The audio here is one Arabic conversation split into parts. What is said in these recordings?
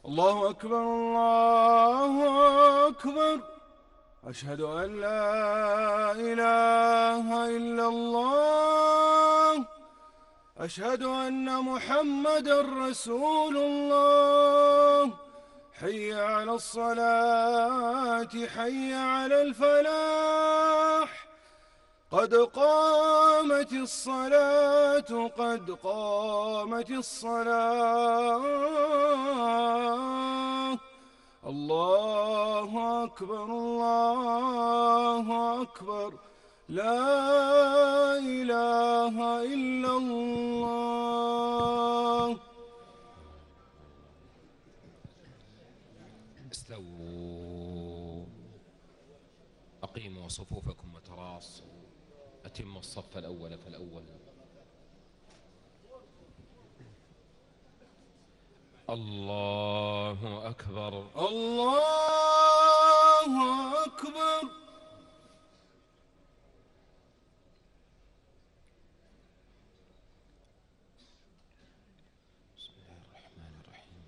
الله أكبر الله أكبر. أشهد أن لا إله إلا الله. أشهد أن محمدا رسول الله. حي على الصلاة حي على الفلاح. قد قامت الصلاة قد قامت الصلاة. الله أكبر الله أكبر. لا إله إلا الله. استووا، أقيموا صفوفكم وتراصوا، أتموا الصف الأول فالأول. الله أكبر الله أكبر. بسم الله الرحمن الرحيم.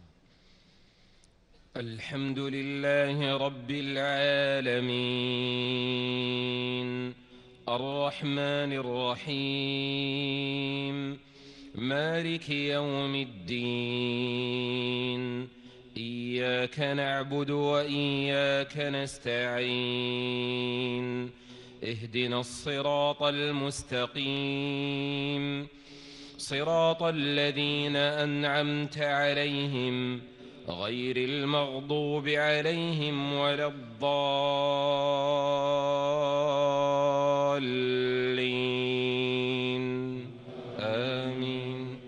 الحمد لله رب العالمين، الرحمن الرحيم، مالك يوم الدين. إياك نعبد وإياك نستعين. اهدنا الصراط المستقيم، صراط الذين أنعمت عليهم غير المغضوب عليهم ولا الضالين. آمين.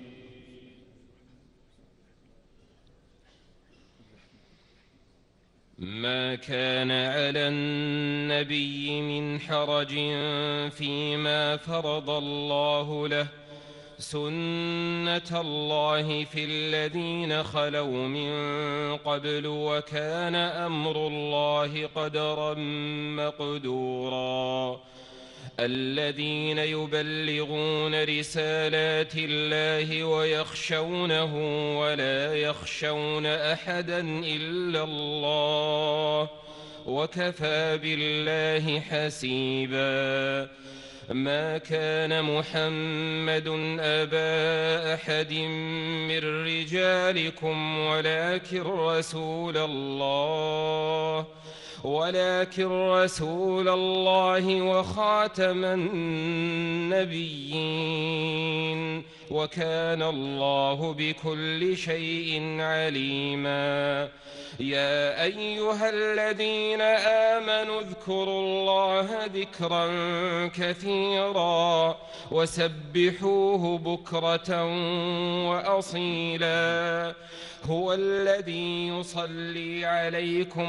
ما كان على النبي من حرج فيما فرض الله له، سنة الله في الذين خلوا من قبل، وكان أمر الله قدرا مقدورا. الذين يبلغون رسالات الله ويخشونه ولا يخشون أحدا إلا الله، وكفى بالله حسيبا. ما كان محمد أبا أحد من رجالكم ولكن رسول الله وخاتم النبيين، وكان الله بكل شيء عليما. يا أيها الذين آمنوا اذكروا الله ذكرا كثيرا وسبحوه بكرة وأصيلا. هو الذي يصلي عليكم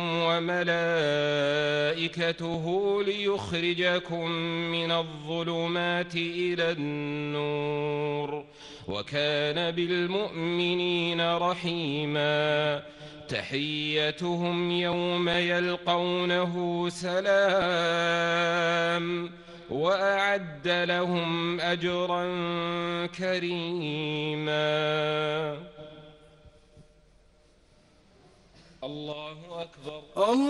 وملائكته ليخرجكم من الظلمات إلى النور، وكان بالمؤمنين رحيما. تحيتهم يوم يلقونه سلام، وأعد لهم أجرا كريما. الله أكبر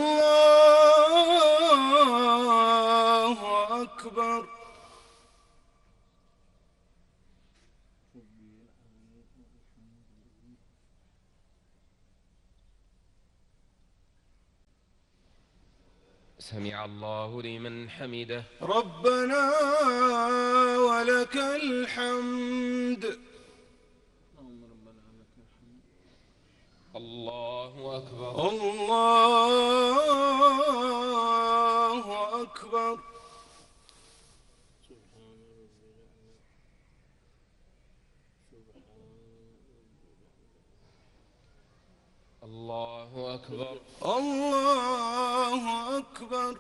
الله أكبر. سمع الله لمن حمده. ربنا ولك الحمد. الله أكبر الله أكبر. الله أكبر الله أكبر.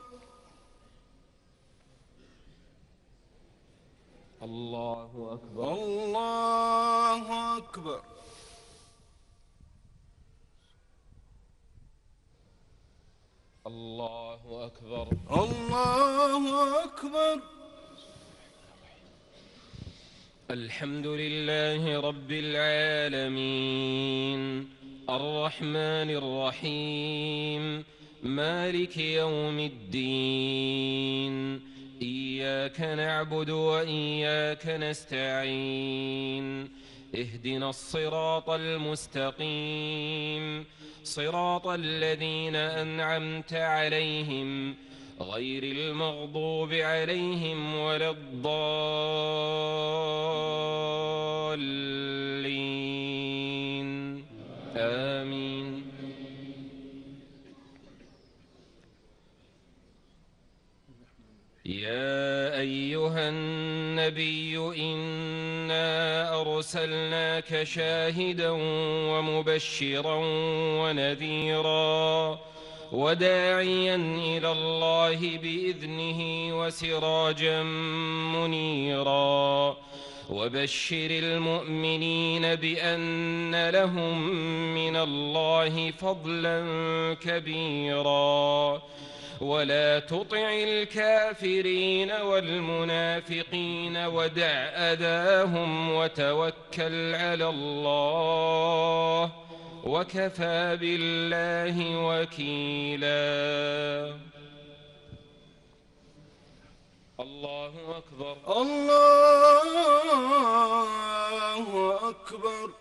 الله أكبر الله أكبر. الله أكبر الله أكبر. الحمد لله رب العالمين، الرحمن الرحيم مالك يوم الدين إياك نعبد وإياك نستعين اهدنا الصراط المستقيم صراط الذين أنعمت عليهم غير المغضوب عليهم ولا الضالين آمين. يا أيها النبي إنا أرسلناك شاهدا ومبشرا ونذيرا وداعيا إلى الله بإذنه وسراجا منيرا وبشر المؤمنين بأن لهم من الله فضلا كبيرا ولا تطع الكافرين والمنافقين ودع أذاهم وتوكل على الله وكفى بالله وكيلا. الله أكبر. الله أكبر.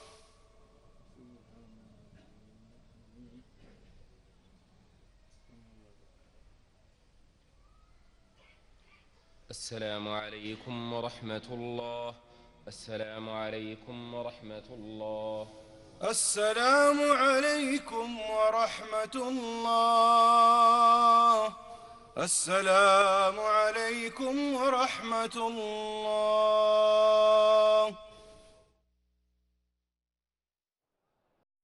السلام عليكم ورحمة الله. السلام عليكم ورحمة الله. السلام عليكم ورحمة الله. السلام عليكم ورحمة الله.